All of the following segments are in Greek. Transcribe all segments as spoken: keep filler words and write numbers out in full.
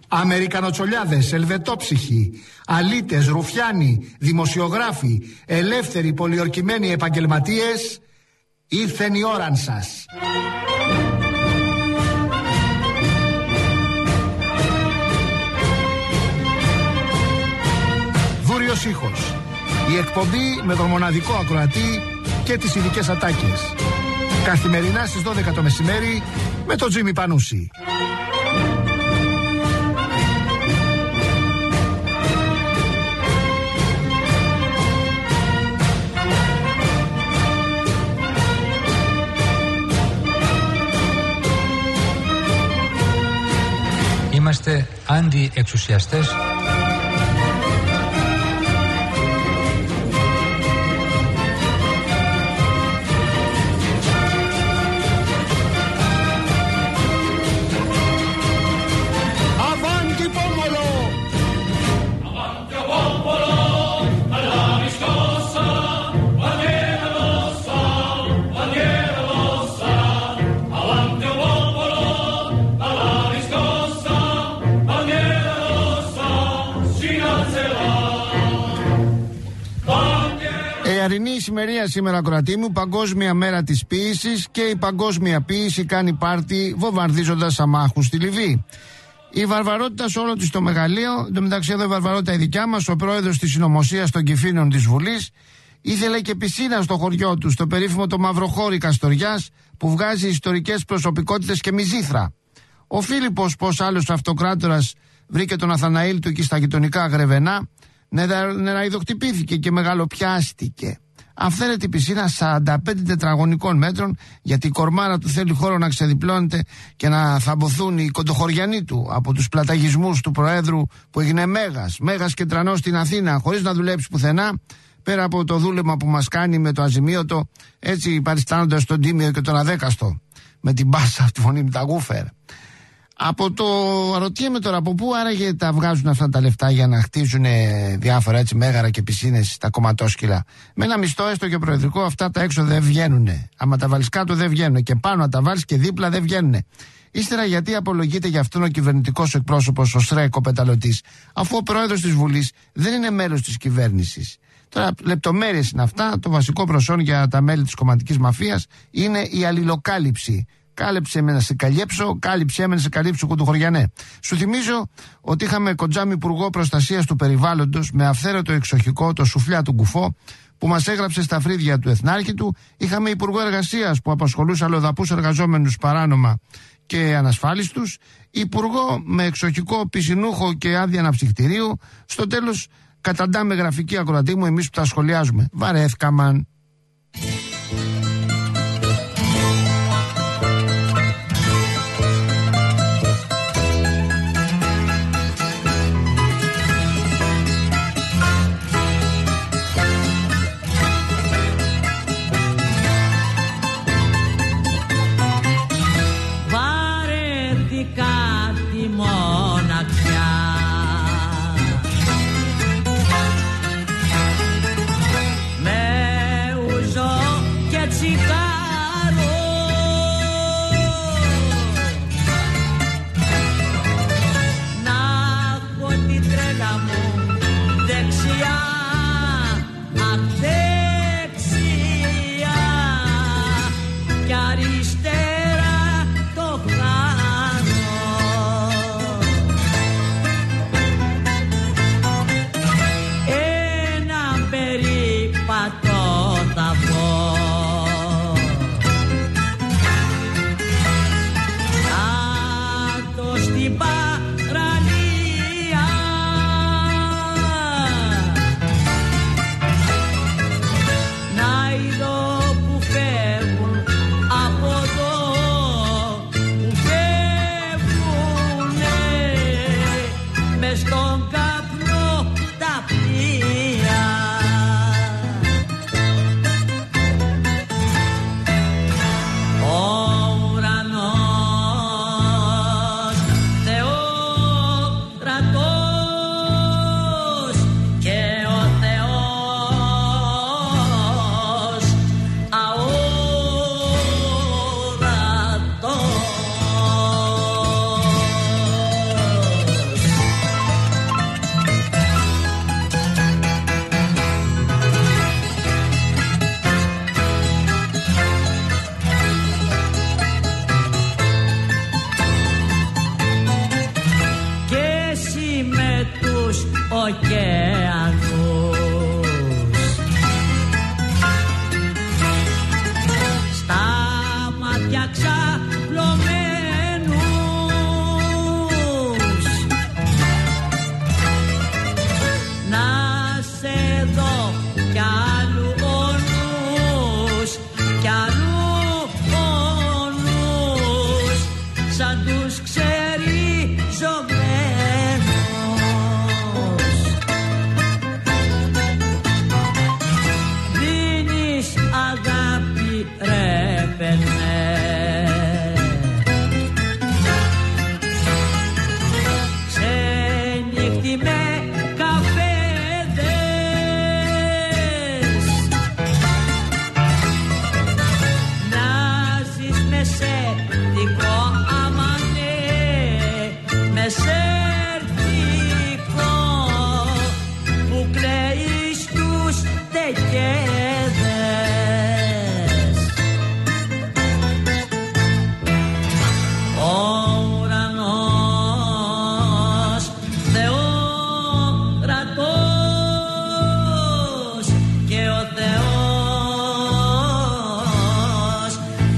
Αμερικανοτσολιάδες, ελβετόψυχοι, αλήτες, ρουφιάνοι, δημοσιογράφοι, ελεύθεροι πολιορκημένοι επαγγελματίες, ήρθεν η ώραν σας. Δούριος ήχος. Η εκπομπή με τον μοναδικό ακροατή και τις ειδικές ατάκες. Καθημερινά στις δώδεκα το μεσημέρι με τον Τζίμι Πανούση. Είμαστε αντιεξουσιαστές. Η σημερινή σήμερα, ακροατή μου, Παγκόσμια Μέρα της Ποίησης, και η παγκόσμια ποίηση κάνει πάρτι βομβαρδίζοντας αμάχους στη Λιβύη. Η βαρβαρότητα σε όλο της το μεγαλείο, εν τω μεταξύ εδώ η βαρβαρότητα η δικιά μας, ο πρόεδρος της συνωμοσίας των Κυφήνων της Βουλής ήθελε και πισίνα στο χωριό του, στο περίφημο το Μαυροχώρι Καστοριάς, που βγάζει ιστορικές προσωπικότητες και μυζήθρα. Ο Φίλιππος, πως άλλος αυτοκράτορας, βρήκε τον Αθαναήλ του εκεί στα γειτονικά Γρεβενά, νεραϊδοκτυπήθηκε και μεγαλοπιάστηκε. Αυθαίρετη πισίνα σαράντα πέντε τετραγωνικών μέτρων, γιατί η κορμάρα του θέλει χώρο να ξεδιπλώνεται και να θαμποθούν οι κοντοχωριανοί του από τους πλαταγισμούς του Προέδρου, που έγινε μέγας, μέγας και τρανός στην Αθήνα, χωρίς να δουλέψει πουθενά, πέρα από το δούλεμα που μας κάνει με το αζημίωτο, έτσι παριστάνοντας τον Τίμιο και τον Αδέκαστο, με την μπάσα αυτή φωνή με τα γούφερ. Από το αρωτιέμαι τώρα, από πού άραγε τα βγάζουν αυτά τα λεφτά για να χτίζουν διάφορα έτσι μέγαρα και πισίνες στα κομματόσκυλα. Με ένα μισθό έστω και προεδρικό, αυτά τα έξω δεν βγαίνουν. Άμα τα βάλεις κάτω δεν βγαίνουν. Και πάνω να τα βάλεις και δίπλα δεν βγαίνουν. Ύστερα, γιατί απολογείται για αυτόν ο κυβερνητικός εκπρόσωπος, ο Σρέκο Πεταλωτής, αφού ο πρόεδρος της Βουλής δεν είναι μέλος της κυβέρνησης. Τώρα, λεπτομέρειες είναι αυτά. Το βασικό προσόν για τα μέλη της κομματικής μαφίας είναι η αλληλοκάλυψη. Κάλεψε με να σε καλύψω, κάλυψε με να σε καλύψω κουντοχωριανέ. Σου θυμίζω ότι είχαμε κοντζάμι υπουργό προστασίας του περιβάλλοντος με αυθαίρετο εξοχικό, το Σουφλιά του Κουφό, που μας έγραψε στα φρύδια του εθνάρχη του. Είχαμε υπουργό εργασίας που απασχολούσε αλλοδαπούς εργαζόμενους παράνομα και ανασφάλιστους. Υπουργό με εξοχικό πισινούχο και άδεια αναψυχτηρίου. Στο τέλος, καταντάμε γραφική ακροατή μου εμείς που τα σχολιάζουμε. Βαρέθηκα μαν. Με τους ωκεανούς. Στα μάτια ξαπλωμένους να σε δω κι άλλου ο νους, κι άλλου ο νους σαν τους ξεριζωμένους. Δίνεις αγάπη ρε παινέ, ξενύχτη με καφέδες, μοιάζεις με σερτικό αμανέ, με σερτικό που κλαίει στους τεκέδες. Ο ουρανός θεόρατος και ο Θεός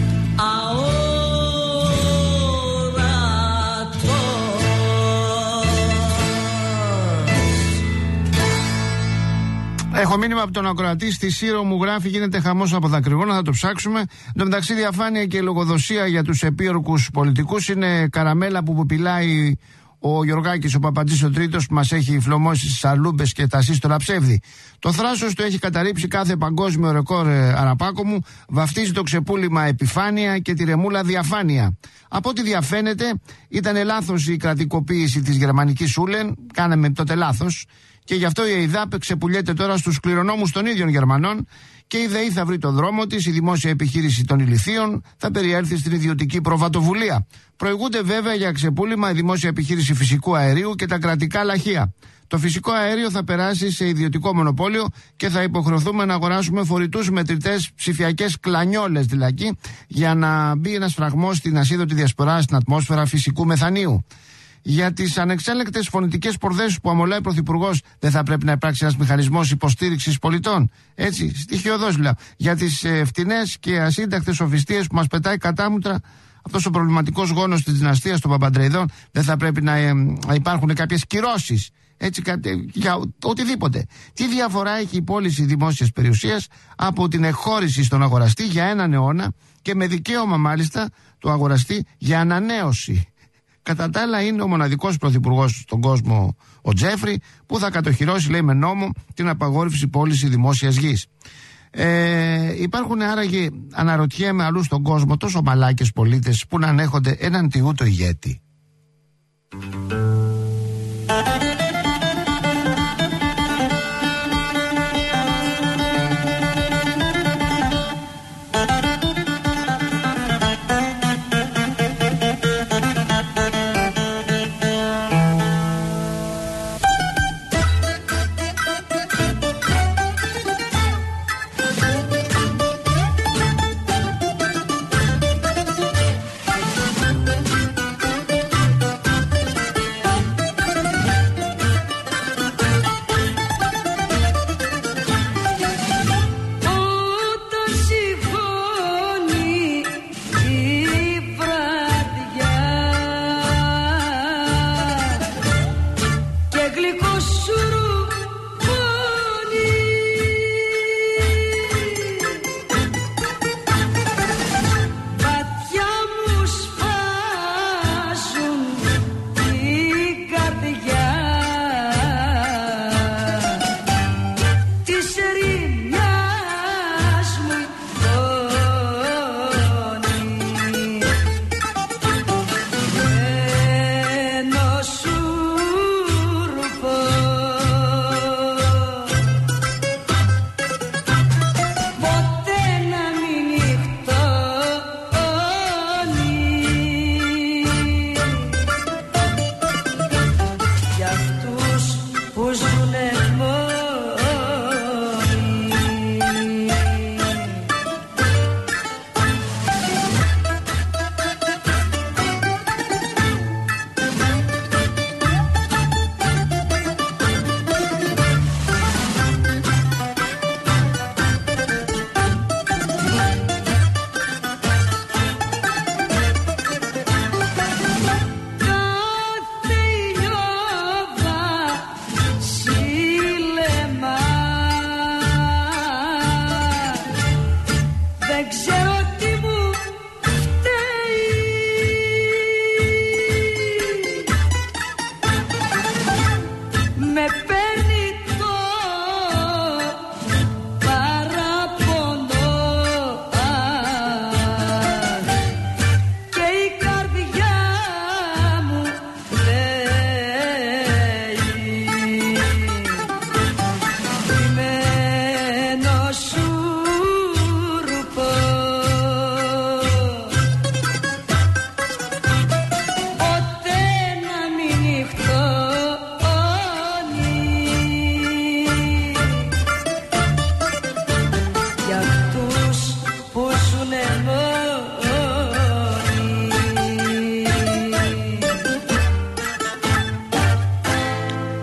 αόρατος. Έχω μήνυμα από τον ακροατή στη Σύρο, μου γράφει: γίνεται χαμός από δακρυγόνα, θα το ψάξουμε. Εν τω μεταξύ, διαφάνεια και λογοδοσία για τους επίορκους πολιτικούς είναι καραμέλα που πουλάει ο Γιωργάκης, ο Παπαντής ο Τρίτος, που μας έχει φλωμώσει στις αλούμπες και τα σύστολα ψεύδι. Το θράσος του έχει καταρρύψει κάθε παγκόσμιο ρεκόρ, ε, Αραπάκο μου. Βαφτίζει το ξεπούλημα επιφάνεια και τη ρεμούλα διαφάνεια. Από ό,τι διαφαίνεται, ήταν λάθος η κρατικοποίηση της γερμανικής Ούλεν. Κάναμε τότε λάθος. Και γι' αυτό η ΕΙΔΑΠ ξεπουλιέται τώρα στους κληρονόμους των ίδιων Γερμανών και η ΔΕΗ θα βρει το δρόμο της, η δημόσια επιχείρηση των ηλιθείων θα περιέλθει στην ιδιωτική προβατοβουλία. Προηγούνται βέβαια για ξεπούλημα η δημόσια επιχείρηση φυσικού αερίου και τα κρατικά λαχεία. Το φυσικό αέριο θα περάσει σε ιδιωτικό μονοπόλιο και θα υποχρεωθούμε να αγοράσουμε φορητούς μετρητές, ψηφιακές κλανιόλες δηλαδή, για να μπει ένας φραγμός στην ασίδωτη διασπορά στην ατμόσφαιρα φυσικού μεθανίου. Για τις ανεξέλεγκτες φωνητικές πορδές που αμολάει ο Πρωθυπουργός, δεν θα πρέπει να υπάρξει ένας μηχανισμός υποστήριξης πολιτών? Έτσι, στοιχειοδός λέω. Για τις ε, φτηνές και ασύντακτες σοφιστίες που μας πετάει κατάμουτρα αυτός ο προβληματικός γόνος της δυναστείας των Παπαντρεϊδών, δεν θα πρέπει να, ε, να υπάρχουν κάποιες κυρώσεις? Έτσι, για οτιδήποτε. Τι διαφορά έχει η πώληση δημόσιας περιουσίας από την εκχώρηση στον αγοραστή για έναν αιώνα και με δικαίωμα μάλιστα του αγοραστή για ανανέωση? Κατά τα άλλα, είναι ο μοναδικός πρωθυπουργός στον κόσμο, ο Τζέφρι, που θα κατοχυρώσει, λέει, με νόμο την απαγόρευση πώληση δημόσιας γης. Ε, υπάρχουν άραγε, αναρωτιέμαι, αλλού στον κόσμο τόσο μαλάκες πολίτες που να ανέχονται έναν τιούτο ηγέτη?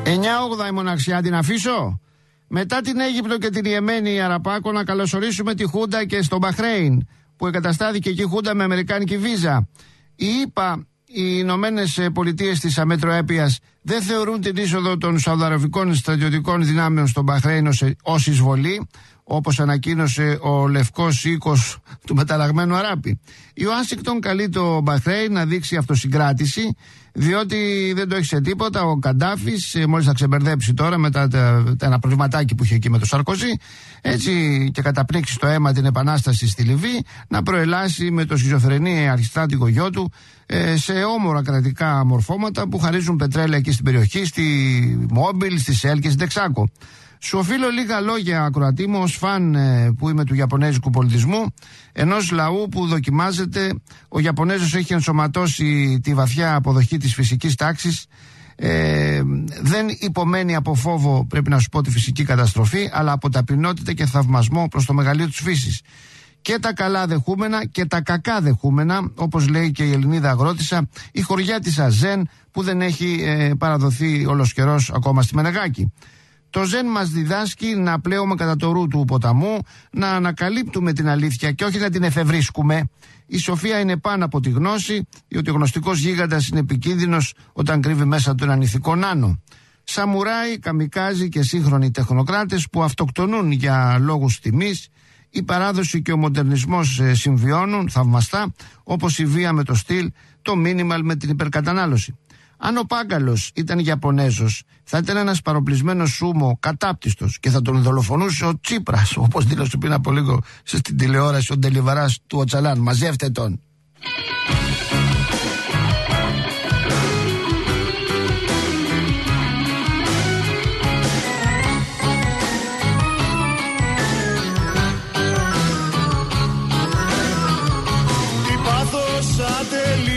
εννιά όγδοα η μοναξιά την αφήσω. Μετά την Αίγυπτο και την Ιεμένη, Αραπάκο, να καλωσορίσουμε τη Χούντα και στο Μπαχρέιν, που εγκαταστάθηκε εκεί η Χούντα με αμερικάνικη βίζα. Οι ΗΠΑ, οι Ηνωμένες Πολιτείες της αμέτροέπειας, δεν θεωρούν την είσοδο των σαουδαραβικών στρατιωτικών δυνάμεων στο Μπαχρέιν ως εισβολή, όπως ανακοίνωσε ο Λευκός Οίκος του μεταλλαγμένου Αράπη. Η Ουάσιγκτον καλεί το Μπαχρέιν να δείξει αυτοσυγκράτηση, διότι δεν το έχει σε τίποτα ο Καντάφης, μόλις θα ξεμπερδέψει τώρα μετά τα, τα, ένα προβληματάκι που είχε εκεί με το Σαρκοζή, έτσι και καταπνίξει στο αίμα την επανάσταση στη Λιβύη, να προελάσει με το σχιζοφρενή αρχιστράτηγο γιο του ε, σε όμορα κρατικά μορφώματα που χαρίζουν πετρέλαια εκεί στην περιοχή, στη Μόμπιλ, στη Σέλ και στην Τεξάκο. Σου οφείλω λίγα λόγια, ακροατή μου, ως φαν ε, που είμαι του Ιαπωνέζικου πολιτισμού, ενός λαού που δοκιμάζεται. Ο Ιαπωνέζος έχει ενσωματώσει τη βαθιά αποδοχή της φυσικής τάξης. Ε, δεν υπομένει από φόβο, πρέπει να σου πω, τη φυσική καταστροφή, αλλά από ταπεινότητα και θαυμασμό προς το μεγαλείο της φύσης. Και τα καλά δεχούμενα και τα κακά δεχούμενα, όπως λέει και η Ελληνίδα αγρότησα, η χωριά της Αζέν που δεν έχει ε, παραδοθεί όλος καιρός ακόμα στη Μενεγάκη. Το Ζεν μας διδάσκει να πλέουμε κατά το ρου του ποταμού, να ανακαλύπτουμε την αλήθεια και όχι να την εφευρίσκουμε. Η σοφία είναι πάνω από τη γνώση, διότι ο γνωστικός γίγαντας είναι επικίνδυνος όταν κρύβει μέσα του έναν ηθικό νάνο. Σαμουράι, καμικάζι και σύγχρονοι τεχνοκράτες που αυτοκτονούν για λόγους τιμής. Η παράδοση και ο μοντερνισμός συμβιώνουν θαυμαστά, όπως η βία με το στυλ, το μίνιμαλ με την υπερκατανάλωση. Αν ο Πάγκαλος ήταν Ιαπωνέζος, θα ήταν ένας παροπλισμένος σούμο κατάπτυστος και θα τον δολοφονούσε ο Τσίπρας, όπως δήλωσε πριν από λίγο στην τηλεόραση ο Ντελιβαράς του Οτσαλάν. Μαζεύτε τον. Τι πάθος ατελείωτο,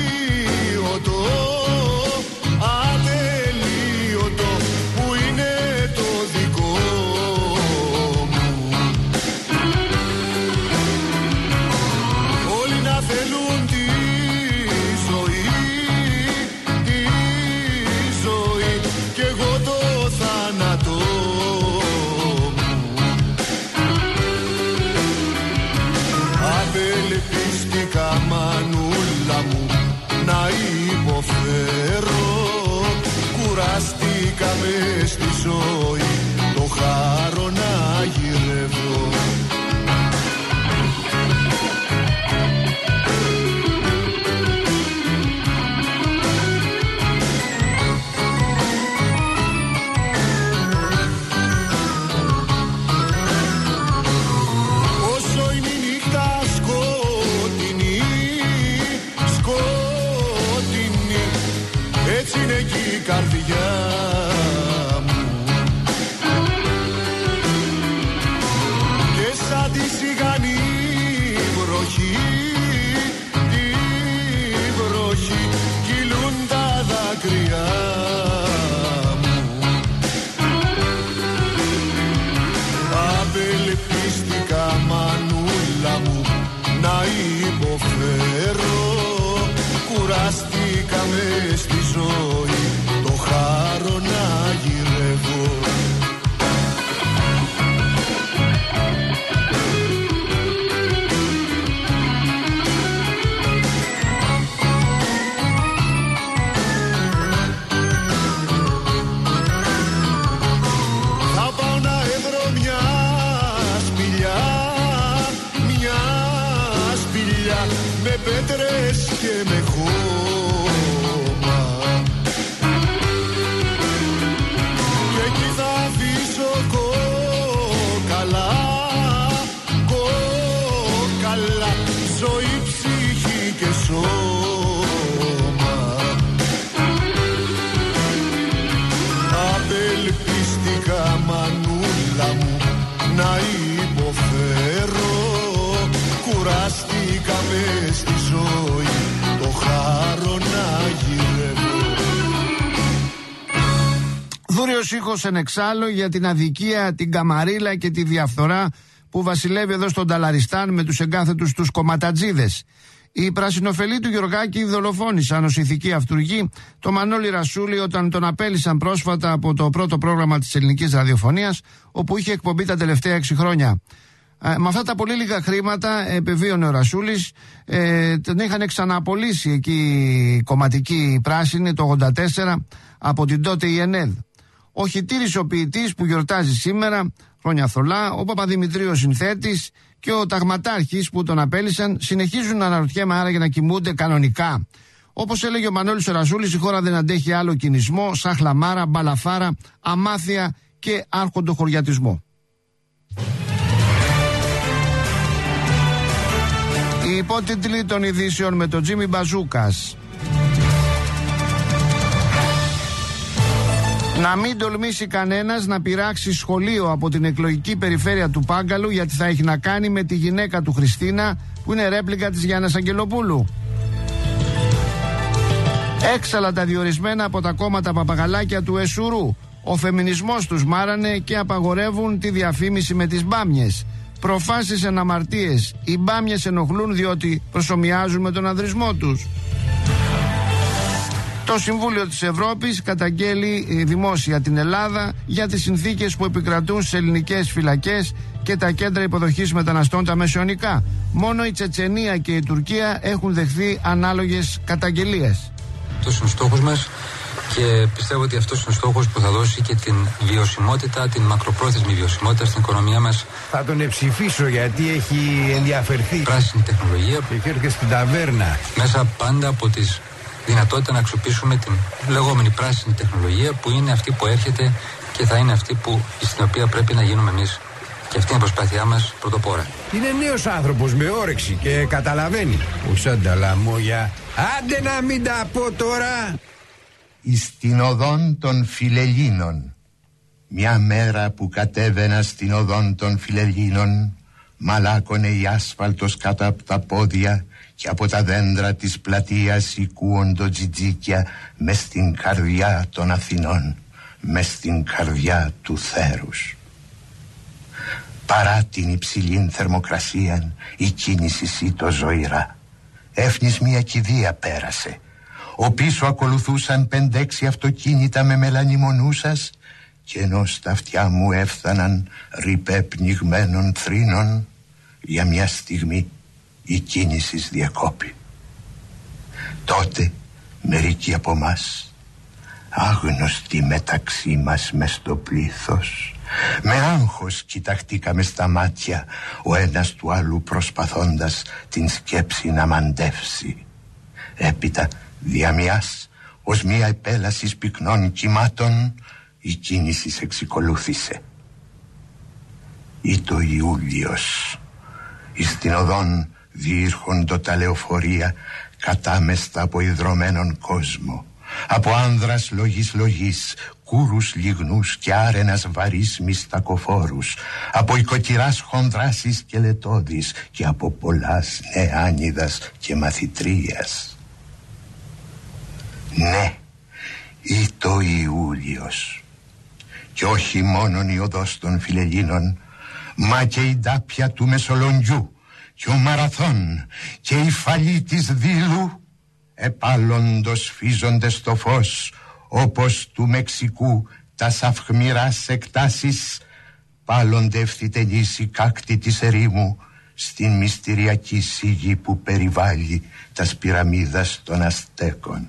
μανούλα μου, να υποφέρω. Κουραστήκα μες στη ζωή, το χάρο να γυρεύω. Καρδιά μου και σαν τη σιγανή βροχή, τη βροχή κυλούν τα δάκρυα μου. Απελπίστηκα μανούλα μου, να υποφέρω. Κουραστήκα μες στη ζωή, το χάρο να γυρεύω. Θα πάω να έβρω μια σπηλιά, μια σπηλιά με πέτρες και με χώμα. Και εκεί θα αφήσω κόκαλα, κόκαλα, ζωή, ψυχή και σώμα. Απελπίστηκα μανούλα μου, να υποφέρω. Κουραστήκα μες στη ζωή, το χάρο να γυρεύω. Δούριος ήχος εν εξάλλου για την αδικία, την καμαρίλα και τη διαφθορά που βασιλεύει εδώ στον Ταλαριστάν με τους εγκάθετους τους κομματατζίδες. Οι πρασινοφελοί του Γεωργάκη δολοφόνησαν ως ηθική αυτούργοι το Μανώλη Ρασούλη όταν τον απέλυσαν πρόσφατα από το πρώτο πρόγραμμα της ελληνικής ραδιοφωνίας, όπου είχε εκπομπή τα τελευταία έξι χρόνια. Ε, με αυτά τα πολύ λίγα χρήματα επεβίωνε ο Ρασούλης. Ε, τον είχαν ξανααπολύσει εκεί οι κομματικοί πράσινοι το ογδόντα τέσσερα από την τότε η ΕΝΕΔ. Ο Χιτήρης ο ποιητής που γιορτάζει σήμερα, χρόνια θολά, ο Παπαδημητρίου ο συνθέτης και ο ταγματάρχης που τον απέλυσαν συνεχίζουν να αναρωτιέμαι άρα για να κοιμούνται κανονικά. Όπως έλεγε ο Μανώλης ο Ρασούλης, η χώρα δεν αντέχει άλλο κινησμό, σαν χλαμάρα, μπαλαφάρα, αμάθεια και άρχοντοχωριατισμό. Οι υπότιτλοι των ειδήσεων με τον Τζίμι Μπαζούκας. Να μην τολμήσει κανένας να πειράξει σχολείο από την εκλογική περιφέρεια του Πάγκαλου, γιατί θα έχει να κάνει με τη γυναίκα του Χριστίνα που είναι ρέπλικα της Γιάννας Αγγελοπούλου. Έξαλα τα διορισμένα από τα κόμματα παπαγαλάκια του Εσουρού. Ο φεμινισμός τους μάρανε και απαγορεύουν τη διαφήμιση με τις μπάμιες. Προφάσεις εν αμαρτίες. Οι μπάμιες ενοχλούν διότι προσομοιάζουν με τον ανδρισμό τους. Το Συμβούλιο της Ευρώπης καταγγέλει δημόσια την Ελλάδα για τις συνθήκες που επικρατούν στις ελληνικές φυλακές και τα κέντρα υποδοχής μεταναστών τα μεσαιωνικά. Μόνο η Τσετσενία και η Τουρκία έχουν δεχθεί ανάλογες καταγγελίες. Αυτός είναι ο στόχος μας και πιστεύω ότι αυτός είναι ο στόχος που θα δώσει και την βιωσιμότητα, την μακροπρόθεσμη βιωσιμότητα στην οικονομία μας. Θα τον ψηφίσω γιατί έχει ενδιαφερθεί. Πράσινη τεχνολογία. Και έρχεται στην ταβέρνα. Μέσα πάντα από τις δυνατότητα να αξιοποιήσουμε την λεγόμενη πράσινη τεχνολογία που είναι αυτή που έρχεται και θα είναι αυτή που, στην οποία πρέπει να γίνουμε εμείς. Και αυτή είναι η προσπάθειά μας πρωτοπόρα. Είναι νέος άνθρωπος με όρεξη και καταλαβαίνει. Ουσάν τα λαμόγια. Άντε να μην τα πω τώρα. Εις την οδόν των Φιλελλήνων. Μια μέρα που κατέβαινα στην οδόν των Φιλελλήνων, μαλάκωνε η άσφαλτος κάτω από τα πόδια και από τα δέντρα της πλατείας οικούοντο τζιτζίκια μες στην καρδιά των Αθηνών, μες στην καρδιά του θέρους. Παρά την υψηλή θερμοκρασία η κίνηση σήτω ζωηρά. Έφνης μια κηδεία πέρασε. Ο πίσω ακολουθούσαν πεντέξι αυτοκίνητα με μελανιμονούσας και ενώ στα αυτιά μου έφθαναν ρηπέ πνιγμένων θρήνων, για μια στιγμή η κίνηση διακόπη. Τότε μερικοί από μας, άγνωστοι μεταξύ μας μες στο πλήθος, με άγχος κοιταχτήκαμε στα μάτια ο ένας του άλλου προσπαθώντας την σκέψη να μαντεύσει. Έπειτα διαμιάς ως μια επέλαση πυκνών κυμάτων η κίνηση εξικολούθησε. Ήτο Ιούλιος. Εις την οδόν διήρχοντο τα λεωφορεία κατάμεστα από ιδρωμένον κόσμο, από άνδρας λογής λογής, κούρους λιγνούς και άρενας βαρύς μιστακοφόρους, από οικοκυράς χονδράς σκελετώδης και από πολλάς νεάνιδας και μαθητρίας. Ναι, ήτο Ιούλιος. Κι όχι μόνον η οδός των Φιλελλήνων, μα και η ντάπια του Μεσολογγιού και ο Μαραθών και η φαλή της Δήλου επάλλοντος φύζονται στο φως όπως του Μεξικού τα σαυχμηράς εκτάσεις πάλλονται ευθυτενείς οι κάκτοι της ερήμου στην μυστηριακή σίγη που περιβάλλει τας πυραμίδας των Αστέκων.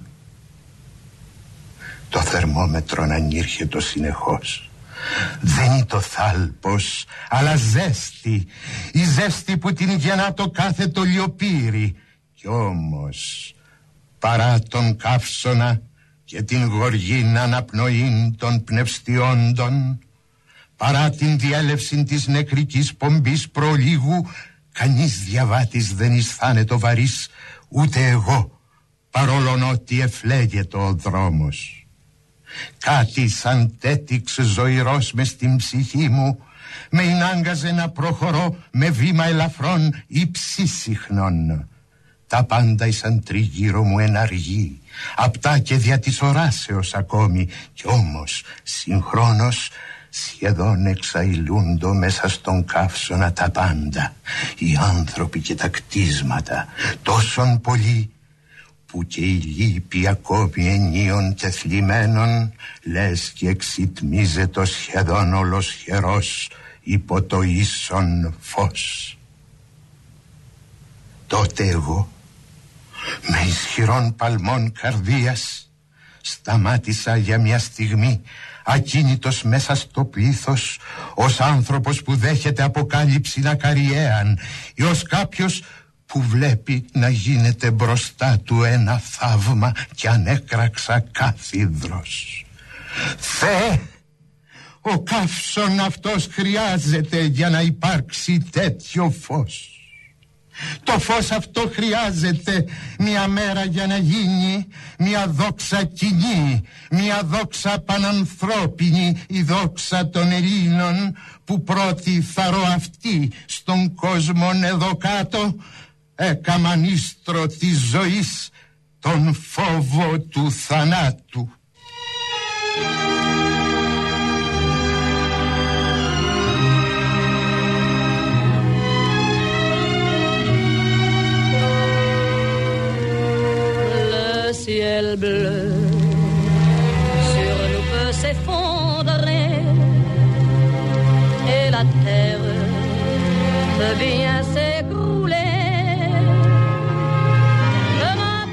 Το θερμόμετρο ανήρχεται συνεχώς. Δεν είναι το θάλπος, αλλά ζέστη. Η ζέστη που την γεννά το κάθε το λιοπύρι. Κι όμως, παρά τον καύσωνα και την γοργήν αναπνοήν των πνευστιόντων, παρά την διέλευση της νεκρικής πομπής προλίγου, κανείς διαβάτης δεν αισθάνεται βαρύς, ούτε εγώ, παρόλον ότι εφλέγεται ο δρόμος. Κάτι σαν τέτοιξ ζωηρός μες στην ψυχή μου με ενάγκαζε να προχωρώ με βήμα ελαφρών υψίσυχνων. Τα πάντα ήσαν τριγύρω μου εναργοί, απτά και δια της οράσεως ακόμη, κι όμως συγχρόνως σχεδόν εξαηλούντο μέσα στον καύσωνα τα πάντα, οι άνθρωποι και τα κτίσματα, τόσον πολλοί που και η λύπη ακόμη ενίων και θλιμμένων, λες και εξιτμίζεται σχεδόν ολοσχερός υπό το ίσον φως. Τότε εγώ, με ισχυρών παλμών καρδίας, σταμάτησα για μια στιγμή ακίνητος μέσα στο πλήθος, ως άνθρωπος που δέχεται αποκάλυψη ακαριέαν ή ως κάποιος που βλέπει να γίνεται μπροστά του ένα θαύμα και ανέκραξα κάθιδρος. Θεέ, ο καύσων αυτός χρειάζεται για να υπάρξει τέτοιο φως. Το φως αυτό χρειάζεται μια μέρα για να γίνει μια δόξα κοινή, μια δόξα πανανθρώπινη, η δόξα των Ελλήνων, που πρώτη θαρώ αυτή στον κόσμο εδώ κάτω έκαμαν ίστρο της ζωής τον φόβο του θανάτου. Ciel bleu sur nous peut s'effondrer et la terre peut bien s'écrouler. Je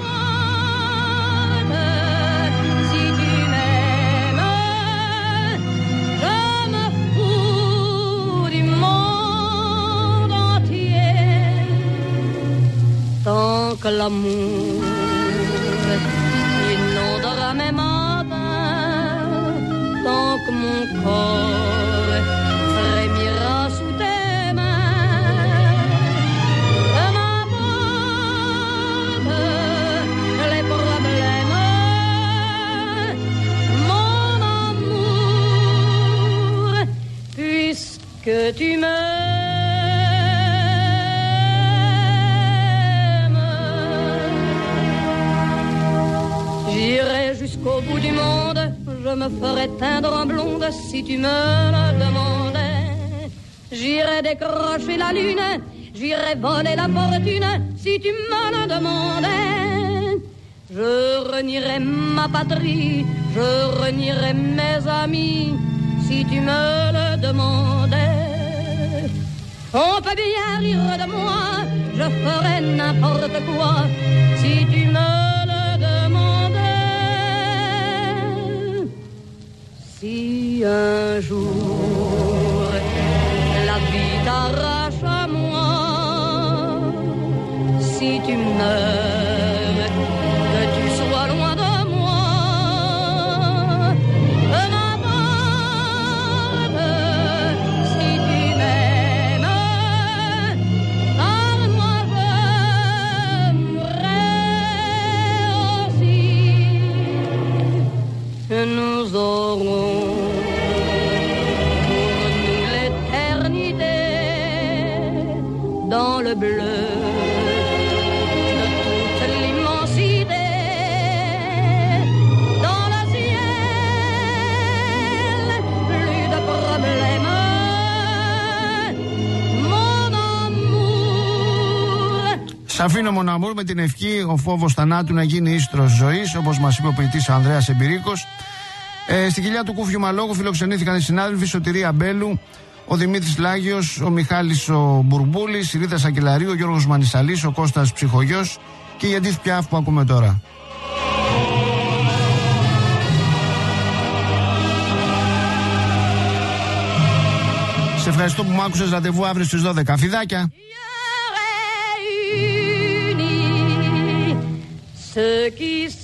m'abandonne si tu m'aimes, je me fous du monde entier tant que l'amour inondera mes matins, tant que mon corps frémira sous tes mains. Je m'abandonne les problèmes, mon amour, puisque tu me jusqu'au bout du monde, je me ferai teindre en blonde si tu me le demandais. J'irai décrocher la lune, j'irai voler la fortune si tu me le demandais. Je renierai ma patrie, je renierai mes amis si tu me le demandais. On peut bien rire de moi, je ferai n'importe quoi si tu me le demandais. Si un jour la vie t'arrache à moi, si tu meurs, que tu sois loin de moi, je m'abandonne si tu m'aimes, car moi je mourrai aussi. Nous aurons dans le bleu de toute l'immensité, dans le ciel, plus de problèmes, mon amour. Σ' αφήνω mon amour με την ευχή ο φόβος θανάτου να γίνει ίστρος ζωής, όπως μας είπε ο ποιητής ο Ανδρέας Εμπειρίκος. Ε, στην κοιλιά του Κούφιου Μαλόγου φιλοξενήθηκαν οι συνάδελφοι Σωτηρία Μπέλου, ο Δημήτρης Λάγιος, ο Μιχάλης ο Μπουρμπούλης, η Ρίτα Σακελαρίου, ο Γιώργος Μανισαλής, ο Κώστας Ψυχογιός και η Εντίθ Πιάφ που ακούμε τώρα. Σε ευχαριστώ που μ' άκουσες. Ραντεβού αύριο στις δώδεκα. Φιδάκια. Ceux qui